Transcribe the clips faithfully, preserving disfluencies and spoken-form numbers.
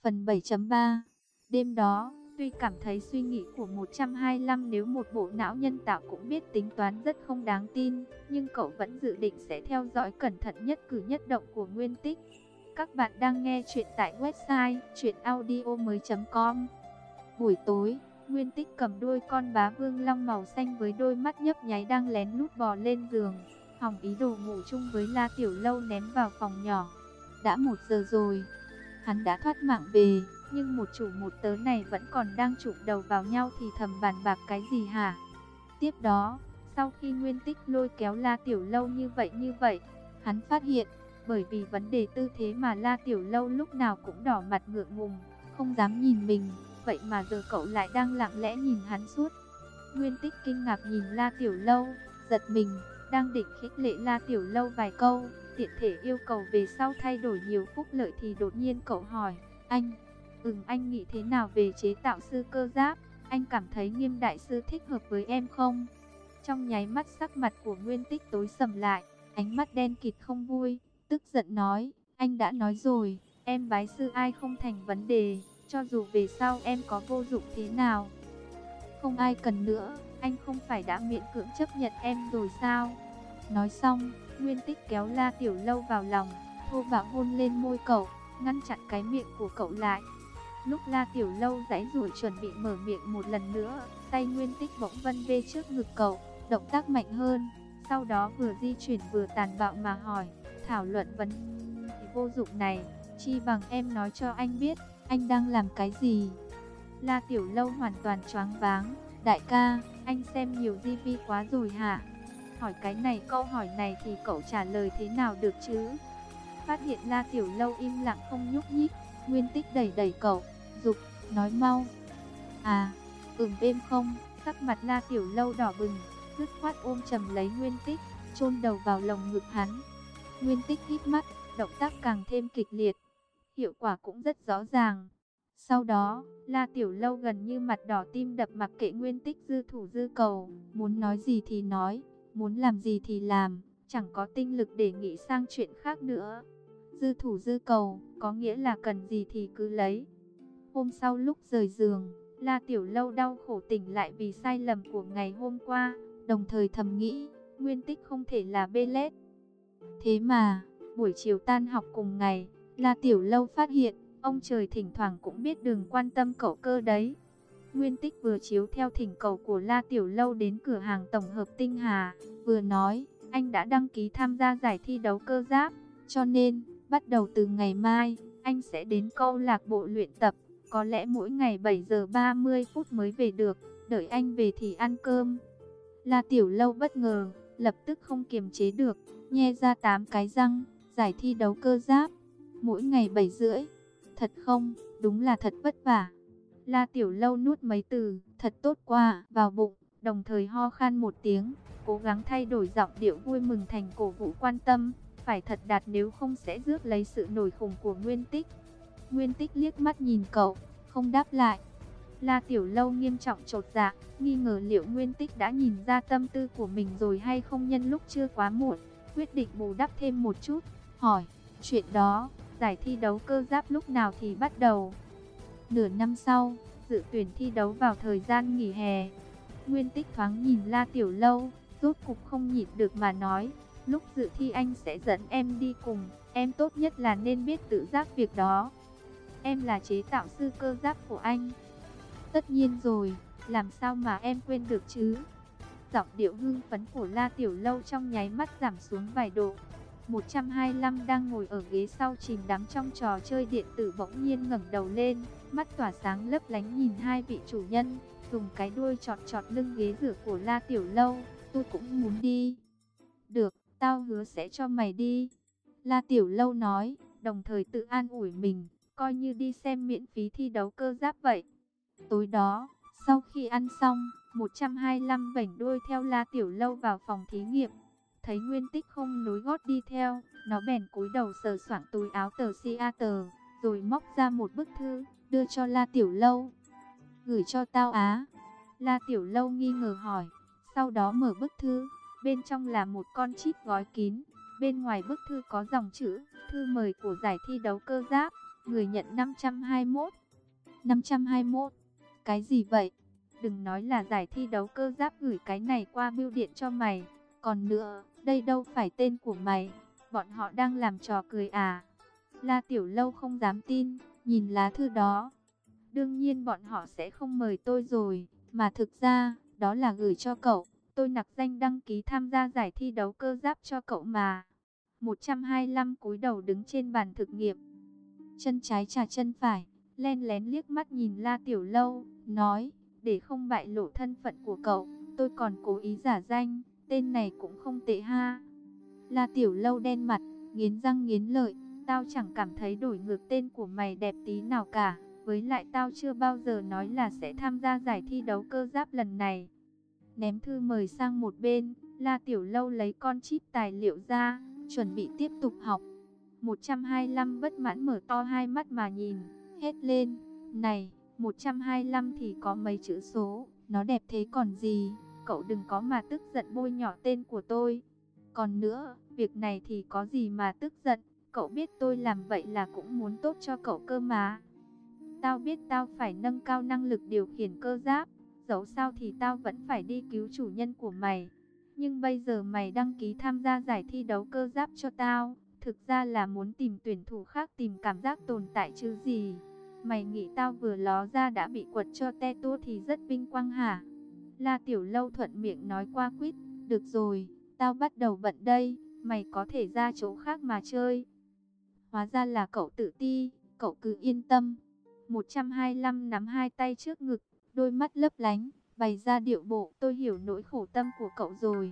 Phần bảy chấm ba. Đêm đó, tuy cảm thấy suy nghĩ của một trăm hai mươi lăm nếu một bộ não nhân tạo cũng biết tính toán rất không đáng tin, nhưng cậu vẫn dự định sẽ theo dõi cẩn thận nhất cử nhất động của Nguyên Tích. Các bạn đang nghe chuyện tại website truyện audio mới chấm com. Buổi tối, Nguyên Tích cầm đuôi con bá vương long màu xanh với đôi mắt nhấp nháy đang lén lút bò lên giường, hòng ý đồ ngủ chung với La Tiểu Lâu ném vào phòng nhỏ. Đã một giờ rồi, hắn đã thoát mạng về, nhưng một chủ một tớ này vẫn còn đang chụm đầu vào nhau thì thầm bàn bạc cái gì hả? Tiếp đó, sau khi Nguyên Tích lôi kéo La Tiểu Lâu như vậy như vậy, hắn phát hiện, bởi vì vấn đề tư thế mà La Tiểu Lâu lúc nào cũng đỏ mặt ngượng ngùng, không dám nhìn mình, vậy mà giờ cậu lại đang lặng lẽ nhìn hắn suốt. Nguyên Tích kinh ngạc nhìn La Tiểu Lâu, giật mình, đang định khích lệ La Tiểu Lâu vài câu, tiện thể yêu cầu về sau thay đổi nhiều phúc lợi thì đột nhiên cậu hỏi, anh, ừm anh nghĩ thế nào về chế tạo sư cơ giáp, anh cảm thấy Nghiêm đại sư thích hợp với em không? Trong nháy mắt sắc mặt của Nguyên Tích tối sầm lại, ánh mắt đen kịt không vui, tức giận nói, anh đã nói rồi, em bái sư ai không thành vấn đề, cho dù về sau em có vô dụng thế nào, không ai cần nữa, anh không phải đã miễn cưỡng chấp nhận em rồi sao? Nói xong, Nguyên Tích kéo La Tiểu Lâu vào lòng, thô bạo hôn lên môi cậu, ngăn chặn cái miệng của cậu lại. Lúc La Tiểu Lâu giãy giụa chuẩn bị mở miệng một lần nữa, tay Nguyên Tích bỗng vân vê trước ngực cậu, động tác mạnh hơn, sau đó vừa di chuyển vừa tàn bạo mà hỏi, thảo luận vấn đề vô dụng này, chi bằng em nói cho anh biết, anh đang làm cái gì? La Tiểu Lâu hoàn toàn choáng váng, đại ca, anh xem nhiều ti vi quá rồi hả? Hỏi cái này câu hỏi này thì cậu trả lời thế nào được chứ? Phát hiện La Tiểu Lâu im lặng không nhúc nhích, Nguyên Tích đẩy đẩy cậu, giục, nói mau. À, ừm êm không, sắc mặt La Tiểu Lâu đỏ bừng, dứt khoát ôm chầm lấy Nguyên Tích, chôn đầu vào lồng ngực hắn. Nguyên Tích híp mắt, động tác càng thêm kịch liệt, hiệu quả cũng rất rõ ràng. Sau đó, La Tiểu Lâu gần như mặt đỏ tim đập mặc kệ Nguyên Tích dư thủ dư cầu, muốn nói gì thì nói, muốn làm gì thì làm, chẳng có tinh lực để nghĩ sang chuyện khác nữa. Dư thủ dư cầu, có nghĩa là cần gì thì cứ lấy. Hôm sau lúc rời giường, La Tiểu Lâu đau khổ tỉnh lại vì sai lầm của ngày hôm qua, đồng thời thầm nghĩ, Nguyên Tích không thể là bê lết. Thế mà, buổi chiều tan học cùng ngày, La Tiểu Lâu phát hiện, ông trời thỉnh thoảng cũng biết đừng quan tâm cậu cơ đấy. Nguyên Tích vừa chiếu theo thỉnh cầu của La Tiểu Lâu đến cửa hàng tổng hợp Tinh Hà, vừa nói, anh đã đăng ký tham gia giải thi đấu cơ giáp, cho nên, bắt đầu từ ngày mai, anh sẽ đến câu lạc bộ luyện tập, có lẽ mỗi ngày bảy giờ ba mươi phút mới về được, đợi anh về thì ăn cơm. La Tiểu Lâu bất ngờ, lập tức không kiềm chế được, nhe ra tám cái răng, giải thi đấu cơ giáp, mỗi ngày bảy rưỡi. Thật không, đúng là thật vất vả. La Tiểu Lâu nuốt mấy từ, thật tốt quá, vào bụng, đồng thời ho khan một tiếng, cố gắng thay đổi giọng điệu vui mừng thành cổ vũ quan tâm, phải thật đạt nếu không sẽ rước lấy sự nổi khủng của Nguyên Tích. Nguyên Tích liếc mắt nhìn cậu, không đáp lại. La Tiểu Lâu nghiêm trọng chột dạ, nghi ngờ liệu Nguyên Tích đã nhìn ra tâm tư của mình rồi hay không nhân lúc chưa quá muộn, quyết định bù đắp thêm một chút, hỏi, chuyện đó, giải thi đấu cơ giáp lúc nào thì bắt đầu? Nửa năm sau, dự tuyển thi đấu vào thời gian nghỉ hè. Nguyên Tích thoáng nhìn La Tiểu Lâu, rốt cục không nhịn được mà nói, lúc dự thi anh sẽ dẫn em đi cùng, em tốt nhất là nên biết tự giác việc đó. Em là chế tạo sư cơ giáp của anh. Tất nhiên rồi, làm sao mà em quên được chứ? Giọng điệu hưng phấn của La Tiểu Lâu trong nháy mắt giảm xuống vài độ. một trăm hai mươi lăm đang ngồi ở ghế sau chìm đắm trong trò chơi điện tử bỗng nhiên ngẩng đầu lên, mắt tỏa sáng lấp lánh nhìn hai vị chủ nhân, dùng cái đuôi chọt chọt lưng ghế rửa của La Tiểu Lâu, tôi cũng muốn đi. Được, tao hứa sẽ cho mày đi. La Tiểu Lâu nói, đồng thời tự an ủi mình, coi như đi xem miễn phí thi đấu cơ giáp vậy. Tối đó, sau khi ăn xong, một trăm hai mươi lăm vểnh đuôi theo La Tiểu Lâu vào phòng thí nghiệm. Thấy Nguyên Tích không nối gót đi theo, nó bèn cúi đầu sờ soạng túi áo tờ Seattle, rồi móc ra một bức thư, đưa cho La Tiểu Lâu. Gửi cho tao á? La Tiểu Lâu nghi ngờ hỏi, sau đó mở bức thư, bên trong là một con chip gói kín, bên ngoài bức thư có dòng chữ, thư mời của giải thi đấu cơ giáp. Người nhận năm trăm hai mươi mốt. năm trăm hai mươi mốt. Cái gì vậy? Đừng nói là giải thi đấu cơ giáp gửi cái này qua bưu điện cho mày. Còn nữa, đây đâu phải tên của mày. Bọn họ đang làm trò cười à? La Tiểu Lâu không dám tin, nhìn lá thư đó. Đương nhiên bọn họ sẽ không mời tôi rồi, mà thực ra, đó là gửi cho cậu. Tôi nặc danh đăng ký tham gia giải thi đấu cơ giáp cho cậu mà. một trăm hai mươi lăm cúi đầu đứng trên bàn thực nghiệm. Chân trái chà chân phải, len lén liếc mắt nhìn La Tiểu Lâu, nói, để không bại lộ thân phận của cậu, tôi còn cố ý giả danh, tên này cũng không tệ ha. La Tiểu Lâu đen mặt, nghiến răng nghiến lợi, tao chẳng cảm thấy đổi ngược tên của mày đẹp tí nào cả, với lại tao chưa bao giờ nói là sẽ tham gia giải thi đấu cơ giáp lần này. Ném thư mời sang một bên, La Tiểu Lâu lấy con chip tài liệu ra, chuẩn bị tiếp tục học. một trăm hai mươi lăm bất mãn mở to hai mắt mà nhìn, hét lên, này, một trăm hai mươi lăm thì có mấy chữ số, nó đẹp thế còn gì, cậu đừng có mà tức giận bôi nhỏ tên của tôi. Còn nữa, việc này thì có gì mà tức giận, cậu biết tôi làm vậy là cũng muốn tốt cho cậu cơ mà. Tao biết tao phải nâng cao năng lực điều khiển cơ giáp, dẫu sao thì tao vẫn phải đi cứu chủ nhân của mày. Nhưng bây giờ mày đăng ký tham gia giải thi đấu cơ giáp cho tao, thực ra là muốn tìm tuyển thủ khác tìm cảm giác tồn tại chứ gì. Mày nghĩ tao vừa ló ra đã bị quật cho te tua thì rất vinh quang hả? La Tiểu Lâu thuận miệng nói qua quýt, được rồi, tao bắt đầu bận đây, mày có thể ra chỗ khác mà chơi. Hóa ra là cậu tự ti, cậu cứ yên tâm. một trăm hai mươi lăm nắm hai tay trước ngực, đôi mắt lấp lánh, bày ra điệu bộ, tôi hiểu nỗi khổ tâm của cậu rồi.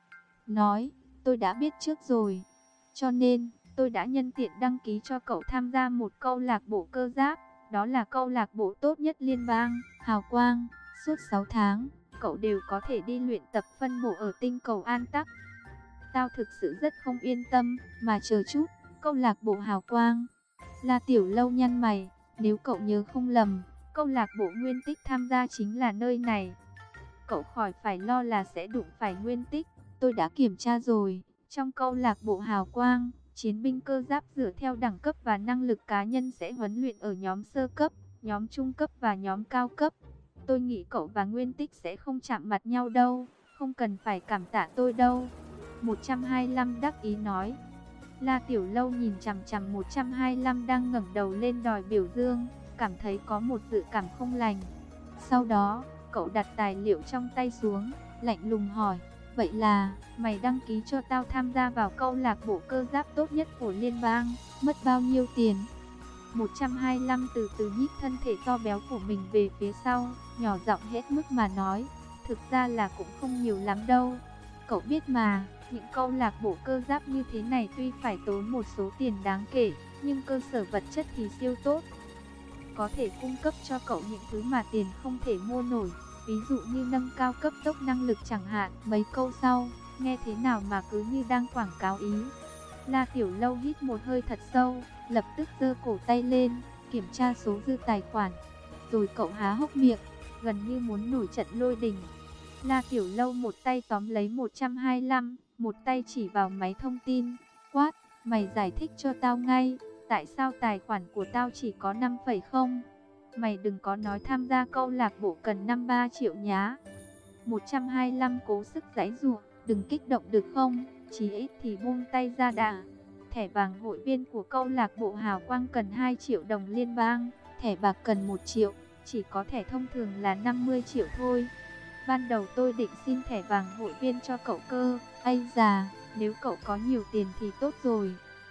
Nói, tôi đã biết trước rồi, cho nên, tôi đã nhân tiện đăng ký cho cậu tham gia một câu lạc bộ cơ giáp, đó là câu lạc bộ tốt nhất liên bang, Hào Quang. Suốt sáu tháng, cậu đều có thể đi luyện tập phân bổ ở tinh cầu An Tắc. Tao thực sự rất không yên tâm, mà chờ chút, câu lạc bộ Hào Quang. La Tiểu Lâu nhăn mày, nếu cậu nhớ không lầm, câu lạc bộ Nguyên Tích tham gia chính là nơi này. Cậu khỏi phải lo là sẽ đụng phải Nguyên Tích, tôi đã kiểm tra rồi. Trong câu lạc bộ Hào Quang, chiến binh cơ giáp dựa theo đẳng cấp và năng lực cá nhân sẽ huấn luyện ở nhóm sơ cấp, nhóm trung cấp và nhóm cao cấp. Tôi nghĩ cậu và Nguyên Tích sẽ không chạm mặt nhau đâu, không cần phải cảm tạ tôi đâu. một trăm hai mươi lăm đắc ý nói. La Tiểu Lâu nhìn chằm chằm một trăm hai mươi lăm đang ngẩng đầu lên đòi biểu dương, cảm thấy có một dự cảm không lành. Sau đó, cậu đặt tài liệu trong tay xuống, lạnh lùng hỏi, vậy là, mày đăng ký cho tao tham gia vào câu lạc bộ cơ giáp tốt nhất của liên bang, mất bao nhiêu tiền? một trăm hai mươi lăm từ từ nhích thân thể to béo của mình về phía sau, nhỏ giọng hết mức mà nói, thực ra là cũng không nhiều lắm đâu. Cậu biết mà, những câu lạc bộ cơ giáp như thế này tuy phải tốn một số tiền đáng kể, nhưng cơ sở vật chất thì siêu tốt. Có thể cung cấp cho cậu những thứ mà tiền không thể mua nổi, ví dụ như nâng cao cấp tốc năng lực chẳng hạn. Mấy câu sau, nghe thế nào mà cứ như đang quảng cáo ý. La Tiểu Lâu hít một hơi thật sâu, lập tức giơ cổ tay lên, kiểm tra số dư tài khoản. Rồi cậu há hốc miệng, gần như muốn nổi trận lôi đình. La Tiểu Lâu một tay tóm lấy một trăm hai mươi lăm, một tay chỉ vào máy thông tin, quát, mày giải thích cho tao ngay, tại sao tài khoản của tao chỉ có năm phẩy không? Mày đừng có nói tham gia câu lạc bộ cần năm mươi ba triệu nhá. một trăm hai mươi lăm cố sức giãy giụa, đừng kích động được không, chí ít thì buông tay ra đã. Thẻ vàng hội viên của câu lạc bộ Hào Quang cần hai triệu đồng liên bang, thẻ bạc cần một triệu, chỉ có thẻ thông thường là năm mươi triệu thôi. Ban đầu tôi định xin thẻ vàng hội viên cho cậu cơ, ây già, nếu cậu có nhiều tiền thì tốt rồi.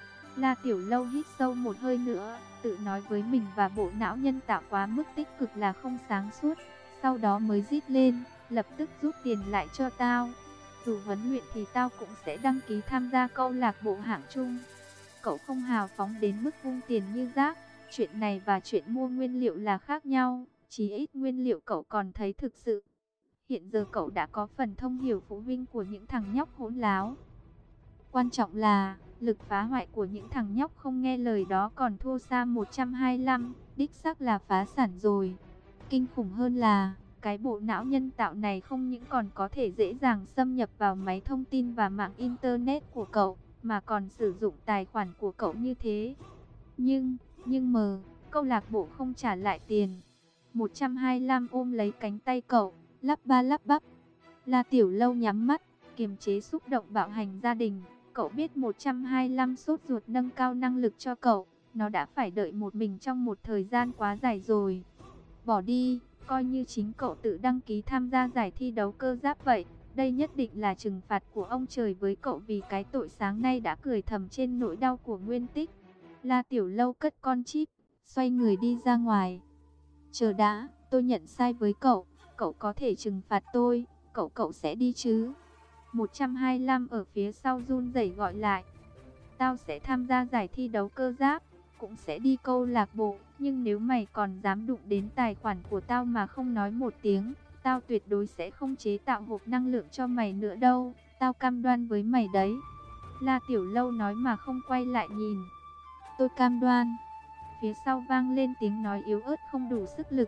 La Tiểu Lâu hít sâu một hơi nữa, tự nói với mình và bộ não nhân tạo quá mức tích cực là không sáng suốt, sau đó mới rít lên, lập tức rút tiền lại cho tao. Dù huấn luyện thì tao cũng sẽ đăng ký tham gia câu lạc bộ hạng trung. Cậu không hào phóng đến mức vung tiền như rác, chuyện này và chuyện mua nguyên liệu là khác nhau, chí ít nguyên liệu cậu còn thấy thực sự. Hiện giờ cậu đã có phần thông hiểu phụ huynh của những thằng nhóc hỗn láo. Quan trọng là, lực phá hoại của những thằng nhóc không nghe lời đó còn thua xa một trăm hai mươi lăm, đích xác là phá sản rồi. Kinh khủng hơn là, cái bộ não nhân tạo này không những còn có thể dễ dàng xâm nhập vào máy thông tin và mạng Internet của cậu, mà còn sử dụng tài khoản của cậu như thế. Nhưng, Nhưng mờ, câu lạc bộ không trả lại tiền. một trăm hai mươi lăm ôm lấy cánh tay cậu, lắp ba lắp bắp. La Tiểu Lâu nhắm mắt, kiềm chế xúc động bạo hành gia đình. Cậu biết một trăm hai mươi lăm sốt ruột nâng cao năng lực cho cậu. Nó đã phải đợi một mình trong một thời gian quá dài rồi. Bỏ đi, coi như chính cậu tự đăng ký tham gia giải thi đấu cơ giáp vậy. Đây nhất định là trừng phạt của ông trời với cậu vì cái tội sáng nay đã cười thầm trên nỗi đau của Nguyên Tích. La Tiểu Lâu cất con chip, xoay người đi ra ngoài. Chờ đã, tôi nhận sai với cậu, cậu có thể trừng phạt tôi, cậu cậu sẽ đi chứ? một trăm hai mươi lăm ở phía sau run rẩy gọi lại. Tao sẽ tham gia giải thi đấu cơ giáp, cũng sẽ đi câu lạc bộ, nhưng nếu mày còn dám đụng đến tài khoản của tao mà không nói một tiếng, tao tuyệt đối sẽ không chế tạo hộp năng lượng cho mày nữa đâu, tao cam đoan với mày đấy. La Tiểu Lâu nói mà không quay lại nhìn. Tôi cam đoan. Phía sau vang lên tiếng nói yếu ớt không đủ sức lực.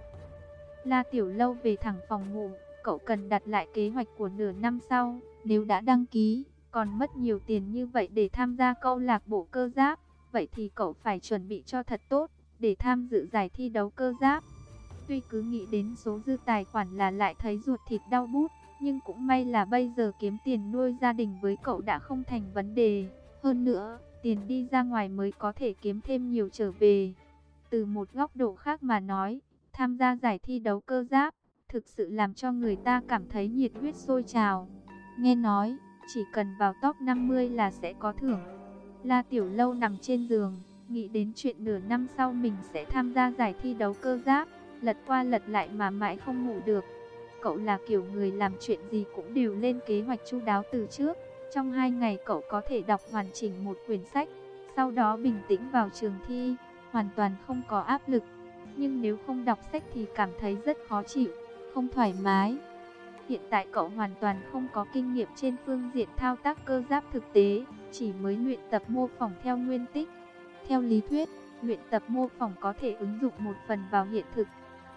La Tiểu Lâu về thẳng phòng ngủ, cậu cần đặt lại kế hoạch của nửa năm sau, nếu đã đăng ký, còn mất nhiều tiền như vậy để tham gia câu lạc bộ cơ giáp, vậy thì cậu phải chuẩn bị cho thật tốt, để tham dự giải thi đấu cơ giáp. Tuy cứ nghĩ đến số dư tài khoản là lại thấy ruột thịt đau bút, nhưng cũng may là bây giờ kiếm tiền nuôi gia đình với cậu đã không thành vấn đề. Hơn nữa, tiền đi ra ngoài mới có thể kiếm thêm nhiều trở về. Từ một góc độ khác mà nói, tham gia giải thi đấu cơ giáp, thực sự làm cho người ta cảm thấy nhiệt huyết sôi trào. Nghe nói, chỉ cần vào top năm mươi là sẽ có thưởng. La Tiểu Lâu nằm trên giường, nghĩ đến chuyện nửa năm sau mình sẽ tham gia giải thi đấu cơ giáp, lật qua lật lại mà mãi không ngủ được. Cậu là kiểu người làm chuyện gì cũng đều lên kế hoạch chu đáo từ trước. Trong hai ngày cậu có thể đọc hoàn chỉnh một quyển sách, sau đó bình tĩnh vào trường thi, hoàn toàn không có áp lực. Nhưng nếu không đọc sách thì cảm thấy rất khó chịu, không thoải mái. Hiện tại cậu hoàn toàn không có kinh nghiệm trên phương diện thao tác cơ giáp thực tế, chỉ mới luyện tập mô phỏng theo Nguyên Tích. Theo lý thuyết, luyện tập mô phỏng có thể ứng dụng một phần vào hiện thực.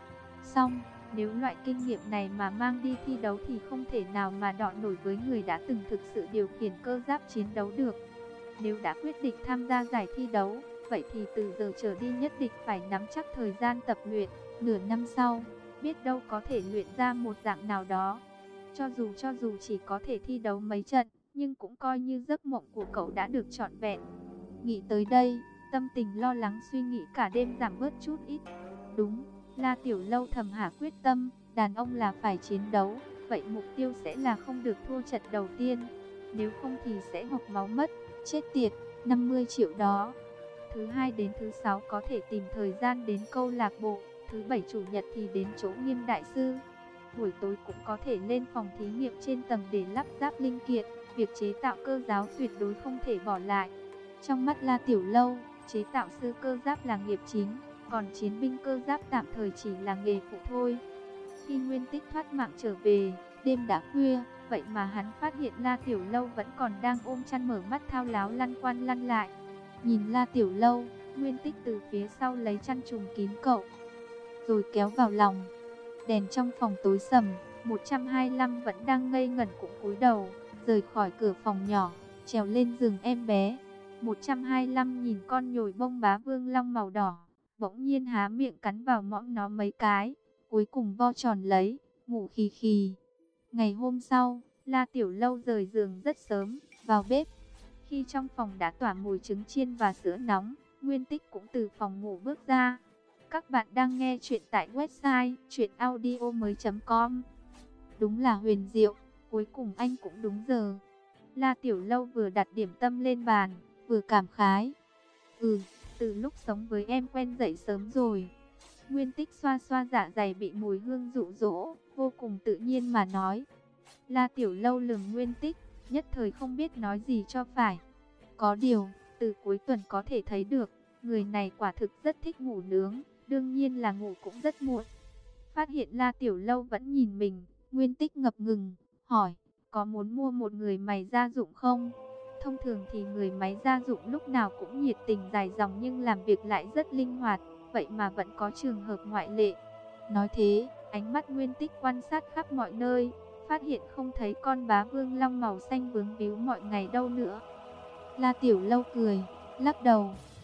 Xong, nếu loại kinh nghiệm này mà mang đi thi đấu thì không thể nào mà đọ nổi với người đã từng thực sự điều khiển cơ giáp chiến đấu được. Nếu đã quyết định tham gia giải thi đấu, vậy thì từ giờ trở đi nhất định phải nắm chắc thời gian tập luyện. Nửa năm sau, biết đâu có thể luyện ra một dạng nào đó. Cho dù cho dù chỉ có thể thi đấu mấy trận, nhưng cũng coi như giấc mộng của cậu đã được trọn vẹn. Nghĩ tới đây, tâm tình lo lắng suy nghĩ cả đêm giảm bớt chút ít. Đúng, La Tiểu Lâu thầm hạ quyết tâm, đàn ông là phải chiến đấu, vậy mục tiêu sẽ là không được thua trận đầu tiên. Nếu không thì sẽ hộc máu mất, chết tiệt, năm mươi triệu đó. Thứ hai đến thứ sáu có thể tìm thời gian đến câu lạc bộ, thứ bảy chủ nhật thì đến chỗ Nghiêm đại sư. Buổi tối cũng có thể lên phòng thí nghiệm trên tầng để lắp ráp linh kiện, việc chế tạo cơ giáo tuyệt đối không thể bỏ lại. Trong mắt La Tiểu Lâu, chế tạo sư cơ giáp là nghiệp chính, còn chiến binh cơ giáp tạm thời chỉ là nghề phụ thôi. Khi Nguyên Tích thoát mạng trở về, đêm đã khuya, vậy mà hắn phát hiện La Tiểu Lâu vẫn còn đang ôm chăn mở mắt thao láo lăn quan lăn lại. Nhìn La Tiểu Lâu, Nguyên Tích từ phía sau lấy chăn trùm kín cậu, rồi kéo vào lòng. Đèn trong phòng tối sầm, một trăm hai mươi lăm vẫn đang ngây ngẩn cũng cúi đầu, rời khỏi cửa phòng nhỏ, trèo lên giường em bé. một trăm hai mươi lăm nhìn con nhồi bông bá vương long màu đỏ, bỗng nhiên há miệng cắn vào mõm nó mấy cái, cuối cùng vo tròn lấy, ngủ khì khì. Ngày hôm sau, La Tiểu Lâu rời giường rất sớm, vào bếp. Khi trong phòng đã tỏa mùi trứng chiên và sữa nóng, Nguyên Tích cũng từ phòng ngủ bước ra. Các bạn đang nghe chuyện tại website truyện audio mới chấm com. Đúng là huyền diệu, cuối cùng anh cũng đúng giờ. La Tiểu Lâu vừa đặt điểm tâm lên bàn, vừa cảm khái. Ừ, từ lúc sống với em quen dậy sớm rồi. Nguyên Tích xoa xoa dạ dày bị mùi hương dụ dỗ, vô cùng tự nhiên mà nói. La Tiểu Lâu lườm Nguyên Tích, nhất thời không biết nói gì cho phải. Có điều, từ cuối tuần có thể thấy được, người này quả thực rất thích ngủ nướng, đương nhiên là ngủ cũng rất muộn. Phát hiện La Tiểu Lâu vẫn nhìn mình, Nguyên Tích ngập ngừng, hỏi, có muốn mua một người máy gia dụng không? Thông thường thì người máy gia dụng lúc nào cũng nhiệt tình dài dòng nhưng làm việc lại rất linh hoạt, vậy mà vẫn có trường hợp ngoại lệ. Nói thế, ánh mắt Nguyên Tích quan sát khắp mọi nơi, phát hiện không thấy con bá vương long màu xanh vướng víu mọi ngày đâu nữa. La Tiểu Lâu cười, lắc đầu,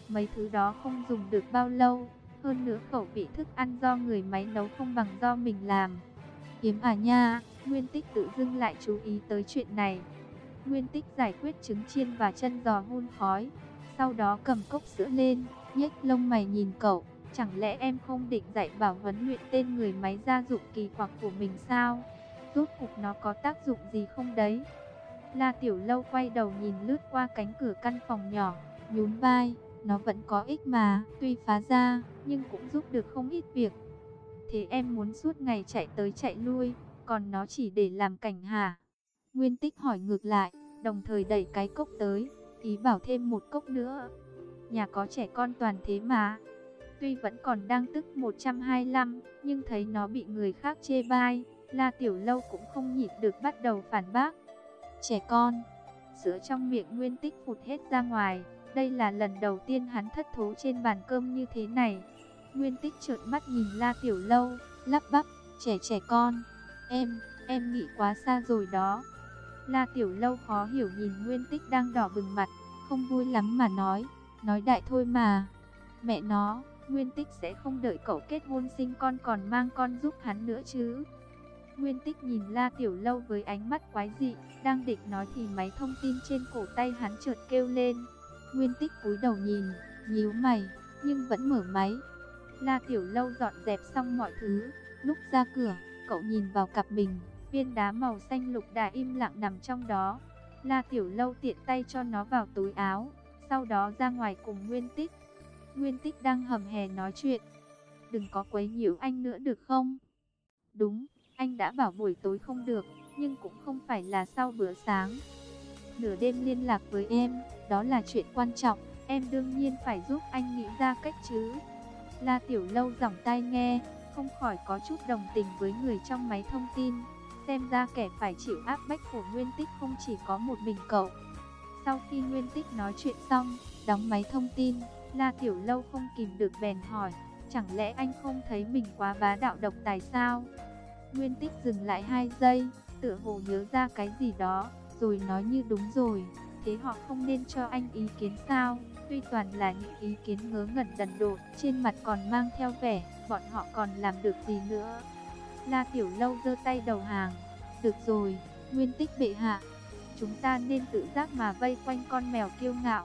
Mấy thứ đó không dùng được bao lâu. Hơn nữa khẩu vị thức ăn do người máy nấu không bằng do mình làm. Hiếm à nha, Nguyên Tích tự dưng lại chú ý tới chuyện này. Nguyên Tích giải quyết trứng chiên và chân giò hun khói. Sau đó cầm cốc sữa lên, nhếch lông mày nhìn cậu. Chẳng lẽ em không định dạy bảo huấn luyện tên người máy gia dụng kỳ quặc của mình sao? Rốt cuộc nó có tác dụng gì không đấy? La Tiểu Lâu quay đầu nhìn lướt qua cánh cửa căn phòng nhỏ, nhún vai. Nó vẫn có ích mà, tuy phá ra, nhưng cũng giúp được không ít việc. Thế em muốn suốt ngày chạy tới chạy lui, còn nó chỉ để làm cảnh hả? Nguyên Tích hỏi ngược lại, đồng thời đẩy cái cốc tới, ý bảo thêm một cốc nữa. Nhà có trẻ con toàn thế mà. Tuy vẫn còn đang tức một trăm hai mươi lăm, nhưng thấy nó bị người khác chê bai, La Tiểu Lâu cũng không nhịn được bắt đầu phản bác. Trẻ con? Sữa trong miệng Nguyên Tích phụt hết ra ngoài. Đây là lần đầu tiên hắn thất thố trên bàn cơm như thế này. Nguyên Tích trợn mắt nhìn La Tiểu Lâu, lắp bắp, trẻ trẻ con. Em, em nghĩ quá xa rồi đó. La Tiểu Lâu khó hiểu nhìn Nguyên Tích đang đỏ bừng mặt, không vui lắm mà nói, nói đại thôi mà. Mẹ nó, Nguyên Tích sẽ không đợi cậu kết hôn sinh con còn mang con giúp hắn nữa chứ. Nguyên Tích nhìn La Tiểu Lâu với ánh mắt quái dị, đang định nói thì máy thông tin trên cổ tay hắn chợt kêu lên. Nguyên Tích cúi đầu nhìn, nhíu mày, nhưng vẫn mở máy. La Tiểu Lâu dọn dẹp xong mọi thứ, lúc ra cửa, cậu nhìn vào cặp mình, viên đá màu xanh lục đã im lặng nằm trong đó. La Tiểu Lâu tiện tay cho nó vào túi áo, sau đó ra ngoài cùng Nguyên Tích. Nguyên Tích đang hầm hè nói chuyện. Đừng có quấy nhiễu anh nữa được không? Đúng, anh đã bảo buổi tối không được, nhưng cũng không phải là sau bữa sáng. Nửa đêm liên lạc với em, đó là chuyện quan trọng, em đương nhiên phải giúp anh nghĩ ra cách chứ. La Tiểu Lâu giỏng tai nghe, không khỏi có chút đồng tình với người trong máy thông tin. Xem ra kẻ phải chịu áp bách của Nguyên Tích không chỉ có một mình cậu. Sau khi Nguyên Tích nói chuyện xong, đóng máy thông tin, La Tiểu Lâu không kìm được bèn hỏi, chẳng lẽ anh không thấy mình quá bá đạo độc tài sao? Nguyên Tích dừng lại hai giây, tựa hồ nhớ ra cái gì đó, rồi nói như đúng rồi, thế họ không nên cho anh ý kiến sao? Tuy toàn là những ý kiến ngớ ngẩn đần độn, trên mặt còn mang theo vẻ, bọn họ còn làm được gì nữa? La Tiểu Lâu giơ tay đầu hàng, được rồi, Nguyên Tích bệ hạ, chúng ta nên tự giác mà vây quanh con mèo kiêu ngạo,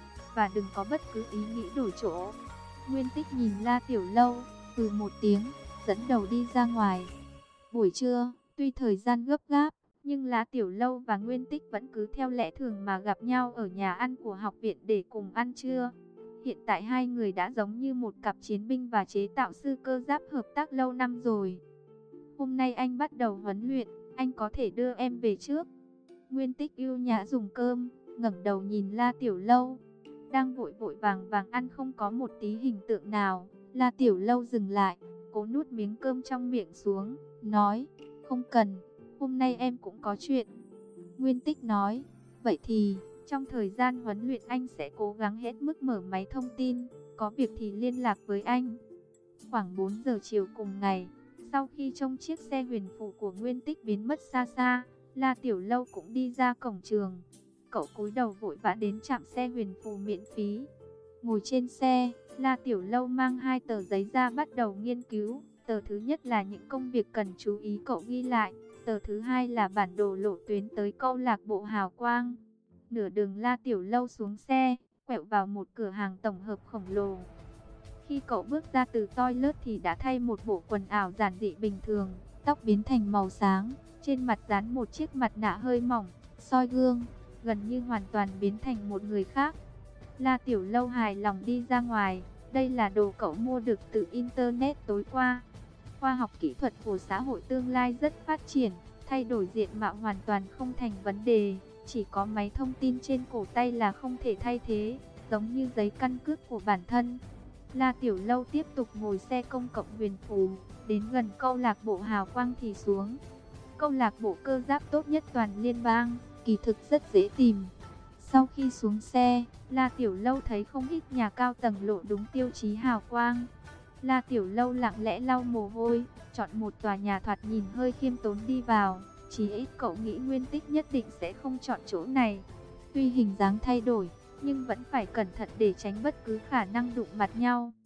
và đừng có bất cứ ý nghĩ đổi chỗ. Nguyên Tích nhìn La Tiểu Lâu, ừ một tiếng, dẫn đầu đi ra ngoài. Buổi trưa, tuy thời gian gấp gáp, nhưng La Tiểu Lâu và Nguyên Tích vẫn cứ theo lẽ thường mà gặp nhau ở nhà ăn của học viện để cùng ăn trưa. Hiện tại hai người đã giống như một cặp chiến binh và chế tạo sư cơ giáp hợp tác lâu năm rồi. Hôm nay anh bắt đầu huấn luyện, anh có thể đưa em về trước. Nguyên Tích yêu nhã dùng cơm, ngẩng đầu nhìn La Tiểu Lâu. Đang vội vội vàng vàng ăn không có một tí hình tượng nào. La Tiểu Lâu dừng lại, cố nuốt miếng cơm trong miệng xuống, nói, không cần, hôm nay em cũng có chuyện. Nguyên Tích nói, vậy thì, trong thời gian huấn luyện anh sẽ cố gắng hết mức mở máy thông tin, có việc thì liên lạc với anh. Khoảng bốn giờ chiều cùng ngày, sau khi trông chiếc xe huyền phù của Nguyên Tích biến mất xa xa, La Tiểu Lâu cũng đi ra cổng trường. Cậu cúi đầu vội vã đến trạm xe huyền phù miễn phí. Ngồi trên xe, La Tiểu Lâu mang hai tờ giấy ra bắt đầu nghiên cứu. Tờ thứ nhất là những công việc cần chú ý cậu ghi lại. Tờ thứ hai là bản đồ lộ tuyến tới câu lạc bộ Hào Quang. Nửa đường La Tiểu Lâu xuống xe, quẹo vào một cửa hàng tổng hợp khổng lồ. Khi cậu bước ra từ toilet thì đã thay một bộ quần áo giản dị bình thường, tóc biến thành màu sáng, trên mặt dán một chiếc mặt nạ hơi mỏng, soi gương, gần như hoàn toàn biến thành một người khác. La Tiểu Lâu hài lòng đi ra ngoài, đây là đồ cậu mua được từ Internet tối qua. Khoa học kỹ thuật của xã hội tương lai rất phát triển, thay đổi diện mạo hoàn toàn không thành vấn đề, chỉ có máy thông tin trên cổ tay là không thể thay thế, giống như giấy căn cước của bản thân. La Tiểu Lâu tiếp tục ngồi xe công cộng huyền phù, đến gần câu lạc bộ Hào Quang thì xuống. Câu lạc bộ cơ giáp tốt nhất toàn liên bang, kỳ thực rất dễ tìm. Sau khi xuống xe, La Tiểu Lâu thấy không ít nhà cao tầng lộ đúng tiêu chí hào quang. La Tiểu Lâu lặng lẽ lau mồ hôi, chọn một tòa nhà thoạt nhìn hơi khiêm tốn đi vào. Chỉ ít cậu nghĩ Nguyên Tích nhất định sẽ không chọn chỗ này. Tuy hình dáng thay đổi, nhưng vẫn phải cẩn thận để tránh bất cứ khả năng đụng mặt nhau.